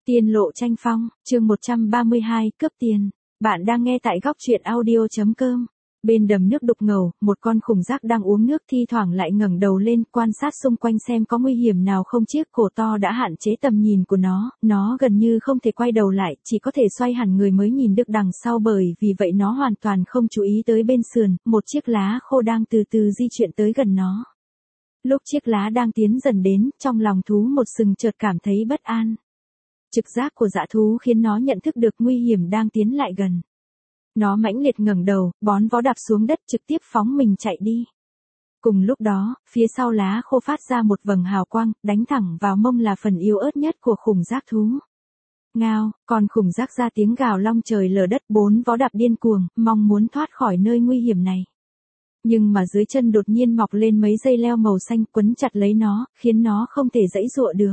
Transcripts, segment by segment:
Tiên lộ tranh phong, chương 132, cướp tiền. Bạn đang nghe tại góc truyện audio.com. Bên đầm nước đục ngầu, một con khủng dác đang uống nước thi thoảng lại ngẩng đầu lên quan sát xung quanh xem có nguy hiểm nào không. Chiếc cổ to đã hạn chế tầm nhìn của nó gần như không thể quay đầu lại, chỉ có thể xoay hẳn người mới nhìn được đằng sau, bởi vì vậy nó hoàn toàn không chú ý tới bên sườn, một chiếc lá khô đang từ từ di chuyển tới gần nó. Lúc chiếc lá đang tiến dần đến, trong lòng thú một sừng chợt cảm thấy bất an. Trực giác của dã thú khiến nó nhận thức được nguy hiểm đang tiến lại gần. Nó mãnh liệt ngẩng đầu, bón vó đạp xuống đất trực tiếp phóng mình chạy đi. Cùng lúc đó, phía sau lá khô phát ra một vầng hào quang, đánh thẳng vào mông là phần yếu ớt nhất của khủng dác thú. Ngao, con khủng dác ra tiếng gào long trời lở đất, bốn vó đạp điên cuồng, mong muốn thoát khỏi nơi nguy hiểm này. Nhưng mà dưới chân đột nhiên mọc lên mấy dây leo màu xanh quấn chặt lấy nó, khiến nó không thể giãy giụa được.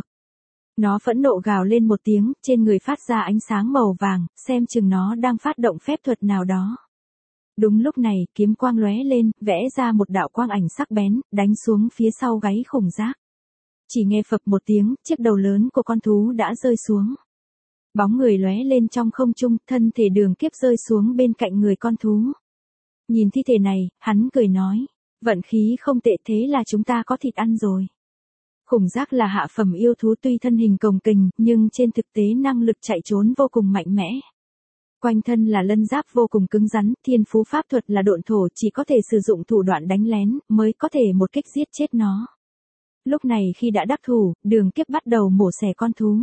Nó phẫn nộ gào lên một tiếng, trên người phát ra ánh sáng màu vàng, xem chừng nó đang phát động phép thuật nào đó. Đúng lúc này, kiếm quang lóe lên, vẽ ra một đạo quang ảnh sắc bén, đánh xuống phía sau gáy khủng dác. Chỉ nghe phập một tiếng, chiếc đầu lớn của con thú đã rơi xuống. Bóng người lóe lên trong không trung, thân thể Đường Kiếp rơi xuống bên cạnh người con thú. Nhìn thi thể này, hắn cười nói, vận khí không tệ, thế là chúng ta có thịt ăn rồi. Khủng dác là hạ phẩm yêu thú, tuy thân hình cồng kềnh, nhưng trên thực tế năng lực chạy trốn vô cùng mạnh mẽ. Quanh thân là lân giáp vô cùng cứng rắn, thiên phú pháp thuật là độn thổ, chỉ có thể sử dụng thủ đoạn đánh lén, mới có thể một kích giết chết nó. Lúc này khi đã đắc thủ, Đường Kiếp bắt đầu mổ xẻ con thú.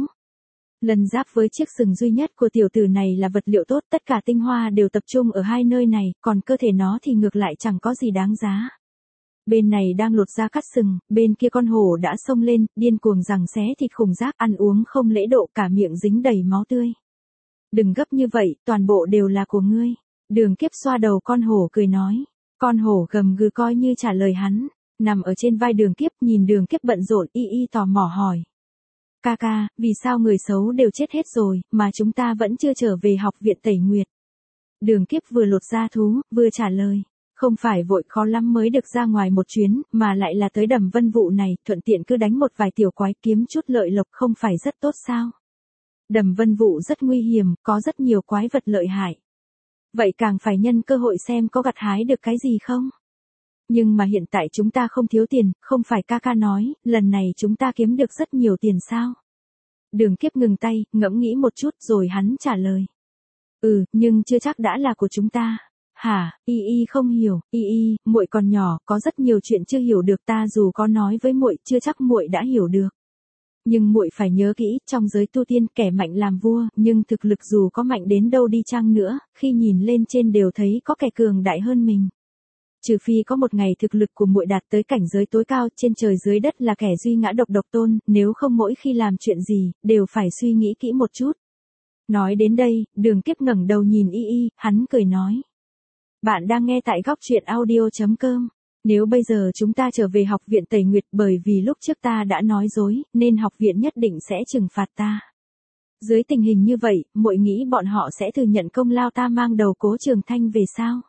Lân giáp với chiếc sừng duy nhất của tiểu tử này là vật liệu tốt, tất cả tinh hoa đều tập trung ở hai nơi này, còn cơ thể nó thì ngược lại chẳng có gì đáng giá. Bên này đang lột da cắt sừng, bên kia con hổ đã xông lên, điên cuồng giằng xé thịt khủng dác, ăn uống không lễ độ, cả miệng dính đầy máu tươi. Đừng gấp như vậy, toàn bộ đều là của ngươi. Đường Kiếp xoa đầu con hổ cười nói. Con hổ gầm gừ coi như trả lời hắn, nằm ở trên vai Đường Kiếp, nhìn Đường Kiếp bận rộn, y tò mò hỏi. Ca, vì sao người xấu đều chết hết rồi, mà chúng ta vẫn chưa trở về học viện Tẩy Nguyệt? Đường Kiếp vừa lột da thú, vừa trả lời. Không phải vội khó lắm mới được ra ngoài một chuyến, mà lại là tới đầm Vân Vụ này, thuận tiện cứ đánh một vài tiểu quái kiếm chút lợi lộc, không phải rất tốt sao? Đầm Vân Vụ rất nguy hiểm, có rất nhiều quái vật lợi hại. Vậy càng phải nhân cơ hội xem có gặt hái được cái gì không? Nhưng mà hiện tại chúng ta không thiếu tiền, không phải ca nói, lần này chúng ta kiếm được rất nhiều tiền sao? Đường Kiếp ngừng tay, ngẫm nghĩ một chút rồi hắn trả lời. Nhưng chưa chắc đã là của chúng ta. Hả? Y không hiểu, muội còn nhỏ, có rất nhiều chuyện chưa hiểu được, ta dù có nói với muội, chưa chắc muội đã hiểu được. Nhưng muội phải nhớ kỹ, trong giới tu tiên kẻ mạnh làm vua, nhưng thực lực dù có mạnh đến đâu đi chăng nữa, khi nhìn lên trên đều thấy có kẻ cường đại hơn mình. Trừ phi có một ngày thực lực của muội đạt tới cảnh giới tối cao, trên trời dưới đất là kẻ duy ngã độc tôn, nếu không mỗi khi làm chuyện gì, đều phải suy nghĩ kỹ một chút. Nói đến đây, Đường Kiếp ngẩng đầu nhìn hắn cười nói. Bạn đang nghe tại góc truyện audio.com. Nếu bây giờ chúng ta trở về học viện Tẩy Nguyệt, bởi vì lúc trước ta đã nói dối, nên học viện nhất định sẽ trừng phạt ta. Dưới tình hình như vậy, muội nghĩ bọn họ sẽ thừa nhận công lao ta mang đầu Cố Trường Thanh về sao?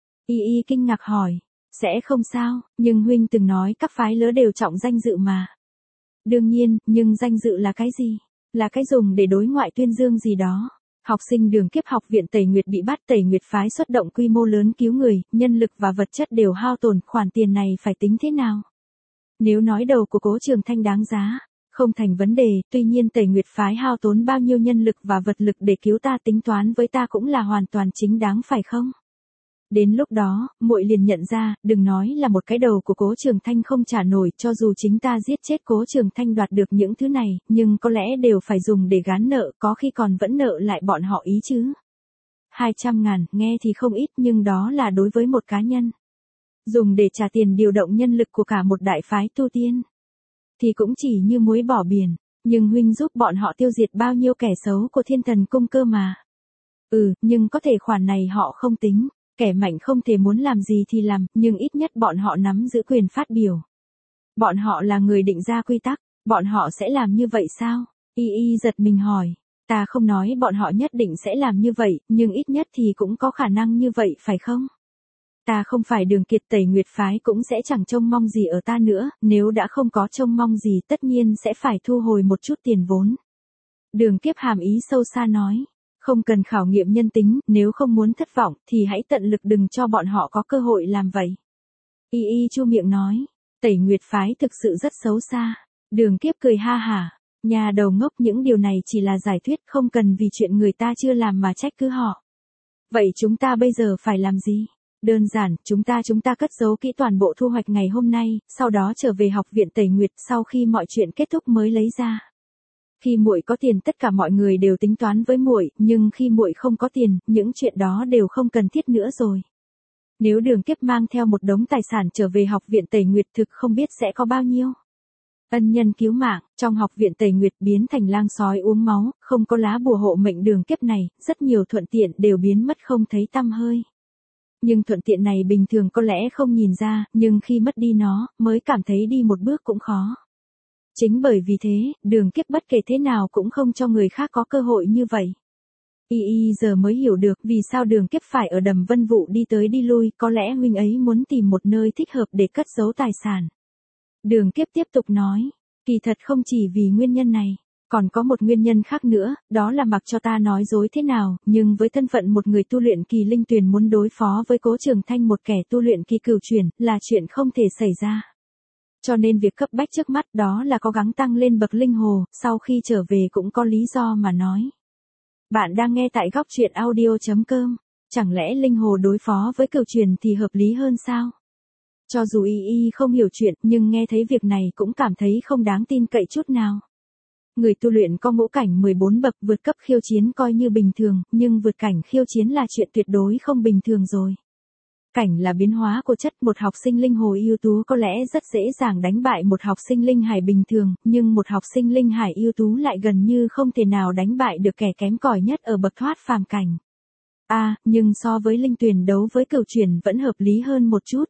Kinh ngạc hỏi. Sẽ không sao, nhưng huynh từng nói các phái lớn đều trọng danh dự mà. Đương nhiên, nhưng danh dự là cái gì? Là cái dùng để đối ngoại tuyên dương gì đó. Học sinh Đường Kiếp học viện Tẩy Nguyệt bị bắt, Tẩy Nguyệt phái xuất động quy mô lớn cứu người, nhân lực và vật chất đều hao tổn, khoản tiền này phải tính thế nào? Nếu nói đầu của Cố Trường Thanh đáng giá, không thành vấn đề, tuy nhiên Tẩy Nguyệt phái hao tốn bao nhiêu nhân lực và vật lực để cứu ta, tính toán với ta cũng là hoàn toàn chính đáng phải không? Đến lúc đó, muội liền nhận ra, đừng nói là một cái đầu của Cố Trường Thanh không trả nổi, cho dù chính ta giết chết Cố Trường Thanh đoạt được những thứ này, nhưng có lẽ đều phải dùng để gán nợ, có khi còn vẫn nợ lại bọn họ ý chứ. 200.000, nghe thì không ít, nhưng đó là đối với một cá nhân. Dùng để trả tiền điều động nhân lực của cả một đại phái tu tiên, thì cũng chỉ như muối bỏ biển, nhưng huynh giúp bọn họ tiêu diệt bao nhiêu kẻ xấu của Thiên Thần Cung cơ mà. Nhưng có thể khoản này họ không tính. Kẻ mạnh không thể muốn làm gì thì làm, nhưng ít nhất bọn họ nắm giữ quyền phát biểu. Bọn họ là người định ra quy tắc, bọn họ sẽ làm như vậy sao? Giật mình hỏi, ta không nói bọn họ nhất định sẽ làm như vậy, nhưng ít nhất thì cũng có khả năng như vậy phải không? Ta không phải Đường Kiệt, Tẩy Nguyệt phái cũng sẽ chẳng trông mong gì ở ta nữa, nếu đã không có trông mong gì tất nhiên sẽ phải thu hồi một chút tiền vốn. Đường Kiếp hàm ý sâu xa nói. Không cần khảo nghiệm nhân tính, nếu không muốn thất vọng, thì hãy tận lực đừng cho bọn họ có cơ hội làm vậy. Y chu miệng nói. Tẩy Nguyệt phái thực sự rất xấu xa. Đường Kiếp cười ha hả. Nhà đầu ngốc, những điều này chỉ là giải thuyết, không cần vì chuyện người ta chưa làm mà trách cứ họ. Vậy chúng ta bây giờ phải làm gì? Đơn giản, chúng ta cất giấu kỹ toàn bộ thu hoạch ngày hôm nay, sau đó trở về học viện Tẩy Nguyệt, sau khi mọi chuyện kết thúc mới lấy ra. Khi muội có tiền tất cả mọi người đều tính toán với muội, nhưng khi muội không có tiền, những chuyện đó đều không cần thiết nữa rồi. Nếu Đường Kiếp mang theo một đống tài sản trở về học viện Tẩy Nguyệt thực không biết sẽ có bao nhiêu. Ân nhân cứu mạng, trong học viện Tẩy Nguyệt biến thành lang sói uống máu, không có lá bùa hộ mệnh Đường Kiếp này, rất nhiều thuận tiện đều biến mất không thấy tăm hơi. Nhưng thuận tiện này bình thường có lẽ không nhìn ra, nhưng khi mất đi nó, mới cảm thấy đi một bước cũng khó. Chính bởi vì thế, Đường Kiếp bất kể thế nào cũng không cho người khác có cơ hội như vậy. Y giờ mới hiểu được vì sao Đường Kiếp phải ở Đầm Vân Vụ đi tới đi lui, có lẽ huynh ấy muốn tìm một nơi thích hợp để cất giấu tài sản. Đường Kiếp tiếp tục nói, kỳ thật không chỉ vì nguyên nhân này, còn có một nguyên nhân khác nữa, đó là mặc cho ta nói dối thế nào, nhưng với thân phận một người tu luyện kỳ linh tuyền muốn đối phó với Cố Trường Thanh một kẻ tu luyện kỳ cửu chuyển, là chuyện không thể xảy ra. Cho nên việc cấp bách trước mắt đó là cố gắng tăng lên bậc linh hồ, sau khi trở về cũng có lý do mà nói. Bạn đang nghe tại góc truyện audio.com, chẳng lẽ linh hồ đối phó với cửu chuyển thì hợp lý hơn sao? Cho dù Y không hiểu chuyện, nhưng nghe thấy việc này cũng cảm thấy không đáng tin cậy chút nào. Người tu luyện có ngũ cảnh 14 bậc, vượt cấp khiêu chiến coi như bình thường, nhưng vượt cảnh khiêu chiến là chuyện tuyệt đối không bình thường rồi. Cảnh là biến hóa của chất, một học sinh linh hồ ưu tú có lẽ rất dễ dàng đánh bại một học sinh linh hải bình thường, nhưng một học sinh linh hải ưu tú lại gần như không thể nào đánh bại được kẻ kém cỏi nhất ở bậc thoát phàm cảnh. Nhưng so với linh tuyền đấu với cửu chuyển vẫn hợp lý hơn một chút.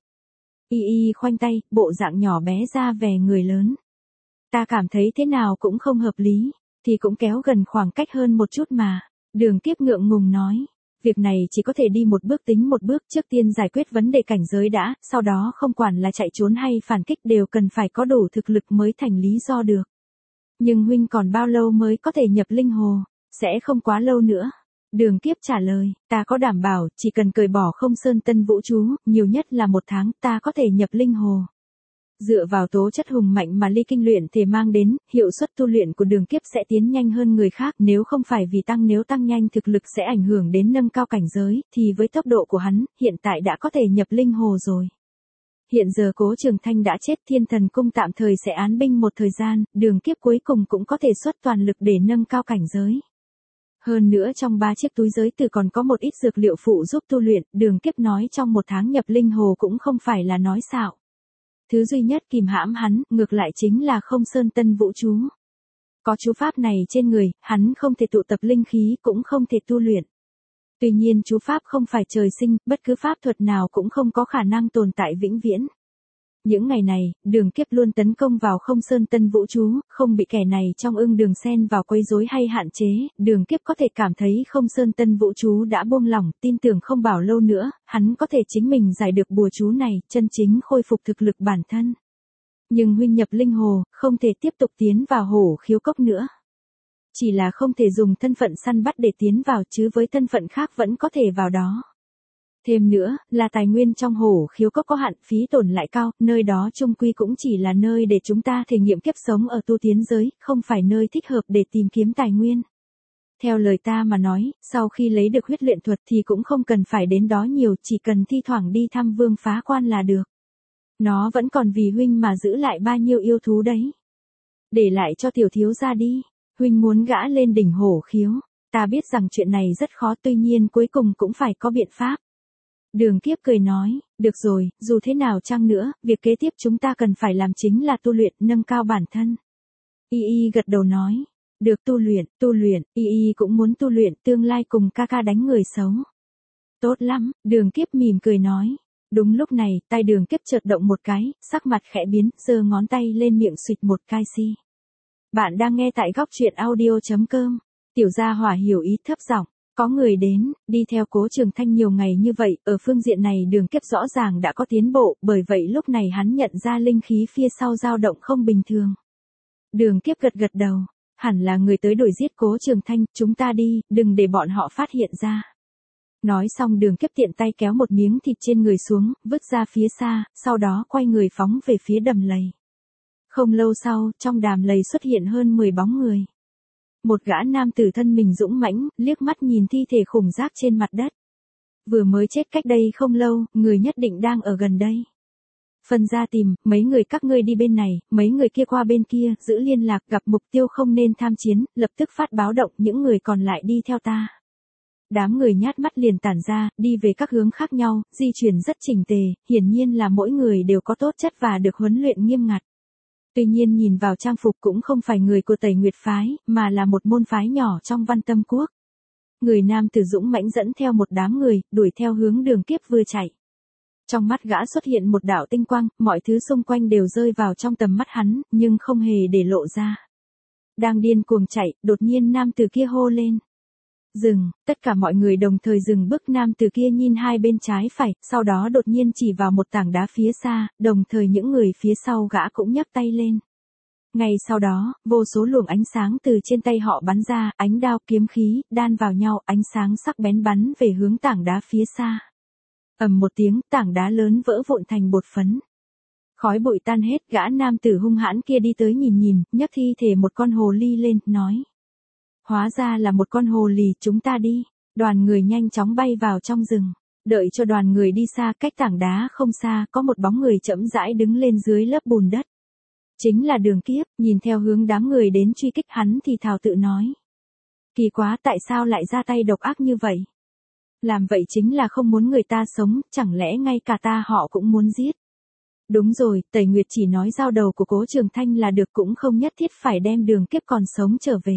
Y khoanh tay, bộ dạng nhỏ bé ra vẻ người lớn. Ta cảm thấy thế nào cũng không hợp lý, thì cũng kéo gần khoảng cách hơn một chút mà. Đường Kiếp ngượng ngùng nói. Việc này chỉ có thể đi một bước tính một bước, trước tiên giải quyết vấn đề cảnh giới đã, sau đó không quản là chạy trốn hay phản kích đều cần phải có đủ thực lực mới thành lý do được. Nhưng huynh còn bao lâu mới có thể nhập linh hồ? Sẽ không quá lâu nữa. Đường Kiếp trả lời, ta có đảm bảo, chỉ cần cởi bỏ Không Sơn Tân Vũ chú, nhiều nhất là 1 tháng, ta có thể nhập linh hồ. Dựa vào tố chất hùng mạnh mà ly kinh luyện thể mang đến, hiệu suất tu luyện của Đường Kiếp sẽ tiến nhanh hơn người khác, nếu không phải vì nếu tăng nhanh thực lực sẽ ảnh hưởng đến nâng cao cảnh giới, thì với tốc độ của hắn, hiện tại đã có thể nhập linh hồ rồi. Hiện giờ Cố Trường Thanh đã chết, Thiên Thần Cung tạm thời sẽ án binh một thời gian, Đường Kiếp cuối cùng cũng có thể xuất toàn lực để nâng cao cảnh giới. Hơn nữa trong 3 chiếc túi giới tử còn có một ít dược liệu phụ giúp tu luyện, Đường Kiếp nói trong 1 tháng nhập linh hồ cũng không phải là nói xạo. Thứ duy nhất kìm hãm hắn, ngược lại chính là Không Sơn Tân Vũ chú. Có chú pháp này trên người, hắn không thể tụ tập linh khí, cũng không thể tu luyện. Tuy nhiên chú pháp không phải trời sinh, bất cứ pháp thuật nào cũng không có khả năng tồn tại vĩnh viễn. Những ngày này, Đường Kiếp luôn tấn công vào Không Sơn Tân Vũ chú, không bị kẻ này trong ưng đường xen vào quấy rối hay hạn chế, Đường Kiếp có thể cảm thấy Không Sơn Tân Vũ chú đã buông lỏng, tin tưởng không bảo lâu nữa, hắn có thể chính mình giải được bùa chú này, chân chính khôi phục thực lực bản thân. Nhưng huynh nhập linh hồ, không thể tiếp tục tiến vào Hổ Khiếu Cốc nữa. Chỉ là không thể dùng thân phận săn bắt để tiến vào, chứ với thân phận khác vẫn có thể vào đó. Thêm nữa, là tài nguyên trong Hổ Khiếu Cốc có hạn, phí tổn lại cao, nơi đó chung quy cũng chỉ là nơi để chúng ta thể nghiệm kiếp sống ở tu tiến giới, không phải nơi thích hợp để tìm kiếm tài nguyên. Theo lời ta mà nói, sau khi lấy được huyết luyện thuật thì cũng không cần phải đến đó nhiều, chỉ cần thi thoảng đi thăm Vương Phá Quan là được. Nó vẫn còn vì huynh mà giữ lại bao nhiêu yêu thú đấy. Để lại cho tiểu thiếu gia đi, huynh muốn gã lên đỉnh Hổ Khiếu. Ta biết rằng chuyện này rất khó, tuy nhiên cuối cùng cũng phải có biện pháp. Đường Kiếp cười nói, được rồi, dù thế nào chăng nữa, việc kế tiếp chúng ta cần phải làm chính là tu luyện, nâng cao bản thân. Y gật đầu nói, được, tu luyện, Y cũng muốn tu luyện, tương lai cùng ca ca đánh người xấu. Tốt lắm, Đường Kiếp mỉm cười nói. Đúng lúc này, tay Đường Kiếp chợt động một cái, sắc mặt khẽ biến, giơ ngón tay lên miệng xịt một cái xi. Bạn đang nghe tại góc truyện audio.com. Tiểu gia hỏa hiểu ý thấp giọng. Có người đến, đi theo Cố Trường Thanh nhiều ngày như vậy, ở phương diện này Đường Kiếp rõ ràng đã có tiến bộ, bởi vậy lúc này hắn nhận ra linh khí phía sau dao động không bình thường. Đường Kiếp gật gật đầu, Hẳn là người tới đuổi giết Cố Trường Thanh, chúng ta đi, đừng để bọn họ phát hiện ra. Nói xong Đường Kiếp tiện tay kéo một miếng thịt trên người xuống, vứt ra phía xa, sau đó quay người phóng về phía đầm lầy. Không lâu sau, trong đàm lầy xuất hiện hơn 10 bóng người. Một gã nam tử thân mình dũng mãnh, liếc mắt nhìn thi thể khủng rác trên mặt đất. Vừa mới chết cách đây không lâu, người nhất định đang ở gần đây. Phân ra tìm, mấy người các ngươi đi bên này, mấy người kia qua bên kia, giữ liên lạc, gặp mục tiêu không nên tham chiến, lập tức phát báo động, những người còn lại đi theo ta. Đám người nhát mắt liền tản ra, đi về các hướng khác nhau, di chuyển rất chỉnh tề, hiển nhiên là mỗi người đều có tố chất và được huấn luyện nghiêm ngặt. Tuy nhiên nhìn vào trang phục cũng không phải người của Tẩy Nguyệt phái, mà là một môn phái nhỏ trong Văn Tâm Quốc. Người nam tử dũng mãnh dẫn theo một đám người, đuổi theo hướng Đường Kiếp vừa chạy. Trong mắt gã xuất hiện một đạo tinh quang, mọi thứ xung quanh đều rơi vào trong tầm mắt hắn, nhưng không hề để lộ ra. Đang điên cuồng chạy, đột nhiên nam tử kia hô lên. Dừng, tất cả mọi người đồng thời dừng bước, nam tử kia nhìn hai bên trái phải, sau đó đột nhiên chỉ vào một tảng đá phía xa, đồng thời những người phía sau gã cũng nhấc tay lên. Ngay sau đó, vô số luồng ánh sáng từ trên tay họ bắn ra, ánh đao kiếm khí, đan vào nhau, ánh sáng sắc bén bắn về hướng tảng đá phía xa. Ầm một tiếng, tảng đá lớn vỡ vụn thành bột phấn. Khói bụi tan hết, gã nam tử hung hãn kia đi tới nhìn, nhấc thi thể một con hồ ly lên, nói. Hóa ra là một con hồ ly, chúng ta đi. Đoàn người nhanh chóng bay vào trong rừng. Đợi cho đoàn người đi xa, cách tảng đá không xa, có một bóng người chậm rãi đứng lên dưới lớp bùn đất. Chính là Đường Kiếp, nhìn theo hướng đám người đến truy kích hắn thì thào tự nói. Kỳ quá, tại sao lại ra tay độc ác như vậy? Làm vậy chính là không muốn người ta sống, chẳng lẽ ngay cả ta họ cũng muốn giết? Đúng rồi, Tẩy Nguyệt chỉ nói giao đầu của Cố Trường Thanh là được, cũng không nhất thiết phải đem Đường Kiếp còn sống trở về.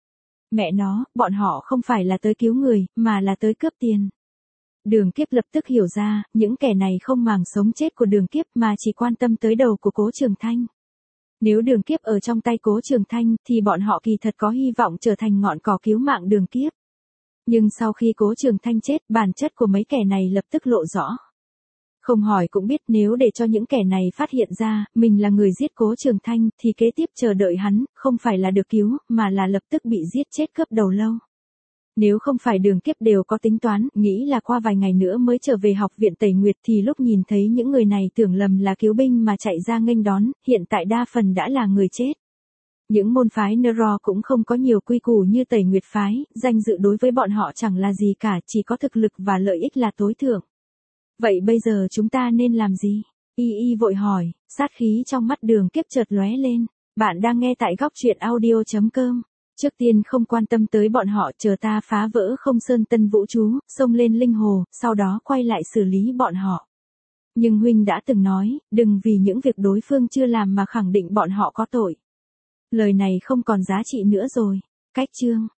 Mẹ nó, bọn họ không phải là tới cứu người, mà là tới cướp tiền. Đường Kiếp lập tức hiểu ra, những kẻ này không màng sống chết của Đường Kiếp mà chỉ quan tâm tới đầu của Cố Trường Thanh. Nếu Đường Kiếp ở trong tay Cố Trường Thanh thì bọn họ kỳ thật có hy vọng trở thành ngọn cỏ cứu mạng Đường Kiếp. Nhưng sau khi Cố Trường Thanh chết, bản chất của mấy kẻ này lập tức lộ rõ. Không hỏi cũng biết, nếu để cho những kẻ này phát hiện ra, mình là người giết Cố Trường Thanh, thì kế tiếp chờ đợi hắn, không phải là được cứu, mà là lập tức bị giết chết cướp đầu lâu. Nếu không phải Đường Kiếp đều có tính toán, nghĩ là qua vài ngày nữa mới trở về học viện Tẩy Nguyệt, thì lúc nhìn thấy những người này tưởng lầm là cứu binh mà chạy ra nghênh đón, hiện tại đa phần đã là người chết. Những môn phái Nero cũng không có nhiều quy củ như Tẩy Nguyệt phái, danh dự đối với bọn họ chẳng là gì cả, chỉ có thực lực và lợi ích là tối thượng. Vậy bây giờ chúng ta nên làm gì? Y vội hỏi, sát khí trong mắt Đường Kiếp chợt lóe lên. Bạn đang nghe tại góc truyện audio.com. Trước tiên không quan tâm tới bọn họ, chờ ta phá vỡ Không Sơn Tân Vũ Chú, xông lên linh hồ, sau đó quay lại xử lý bọn họ. Nhưng huynh đã từng nói, đừng vì những việc đối phương chưa làm mà khẳng định bọn họ có tội. Lời này không còn giá trị nữa rồi. Cách chương.